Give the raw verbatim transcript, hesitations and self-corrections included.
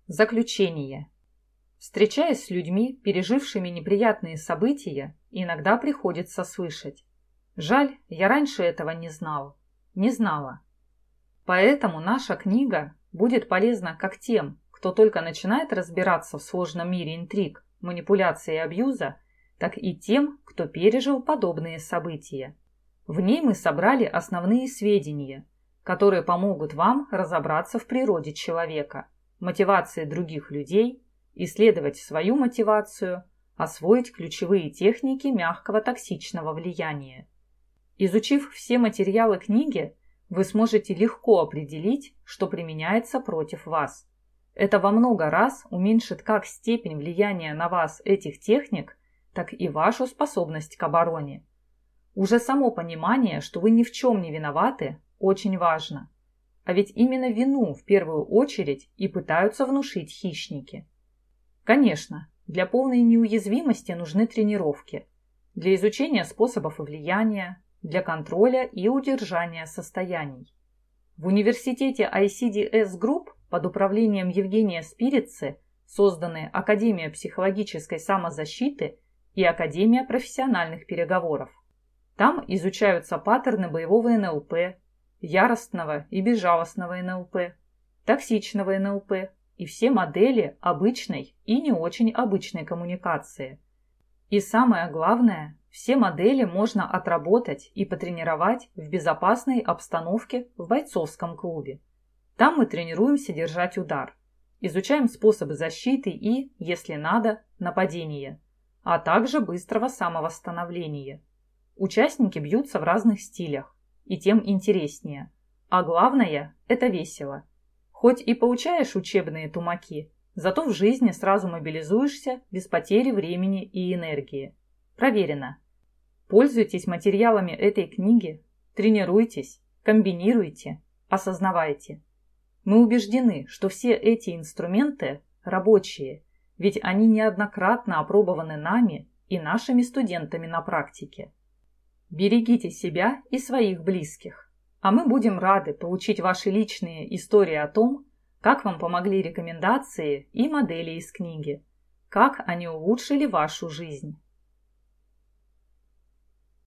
Заключение. Встречаясь с людьми, пережившими неприятные события, иногда приходится слышать: «Жаль, я раньше этого не знал, не знала». Поэтому наша книга будет полезна как тем, кто только начинает разбираться в сложном мире интриг, манипуляций и абьюза, так и тем, кто пережил подобные события. В ней мы собрали основные сведения, которые помогут вам разобраться в природе человека, мотивации других людей, исследовать свою мотивацию, освоить ключевые техники мягкого токсичного влияния. Изучив все материалы книги, вы сможете легко определить, что применяется против вас. Это во много раз уменьшит как степень влияния на вас этих техник, так и вашу способность к обороне. Уже само понимание, что вы ни в чем не виноваты, очень важно. А ведь именно вину в первую очередь и пытаются внушить хищники. Конечно, для полной неуязвимости нужны тренировки, для изучения способов влияния, для контроля и удержания состояний. В университете ай си ди эс Group под управлением Евгения Спирицы созданы Академия психологической самозащиты и Академия профессиональных переговоров. Там изучаются паттерны боевого эн эл пэ, яростного и безжалостного эн эл пэ, токсичного эн эл пэ и все модели обычной и не очень обычной коммуникации. И самое главное, все модели можно отработать и потренировать в безопасной обстановке в бойцовском клубе. Там мы тренируемся держать удар, изучаем способы защиты и, если надо, нападения, а также быстрого самовосстановления. Участники бьются в разных стилях, и тем интереснее. А главное – это весело. Хоть и получаешь учебные тумаки, зато в жизни сразу мобилизуешься без потери времени и энергии. Проверено. Пользуйтесь материалами этой книги, тренируйтесь, комбинируйте, осознавайте. Мы убеждены, что все эти инструменты рабочие, ведь они неоднократно опробованы нами и нашими студентами на практике. Берегите себя и своих близких, а мы будем рады получить ваши личные истории о том, как вам помогли рекомендации и модели из книги, как они улучшили вашу жизнь.